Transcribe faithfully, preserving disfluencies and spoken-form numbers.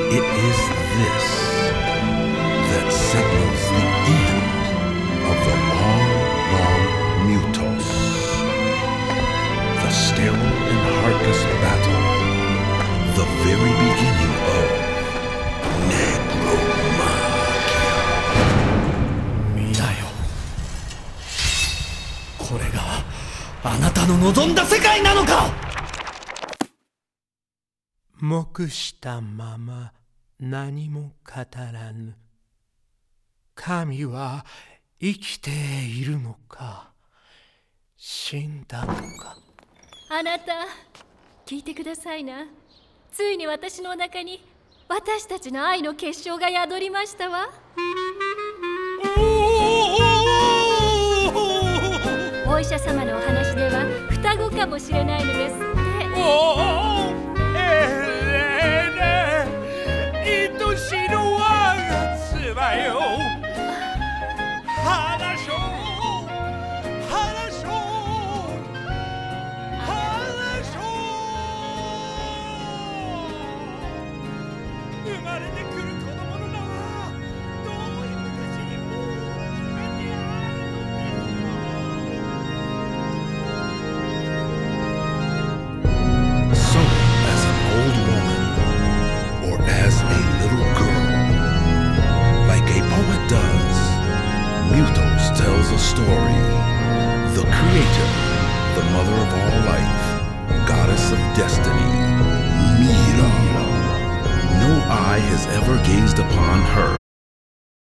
It is this that signals the end of the long, long Mutos. The sterile and heartless battle, the very beginning of Necromagia. 見なよ。これがあなたの望んだ世界なのか。 黙したまま何も語らぬ。神は生きているのか、死んだのか。 あなた、聞いてくださいな。ついに私のお腹に私たちの愛の結晶が宿りましたわ。お医者様のお話では双子かもしれないのですって。 生まれてくる子供の名はどういう形にもう決めてあるのですか。 So, as an old woman, or as a little girl, like a poet does, Mutos tells a story. The creator, the mother of all life, goddess of destiny, Mira. No eye has ever gazed upon her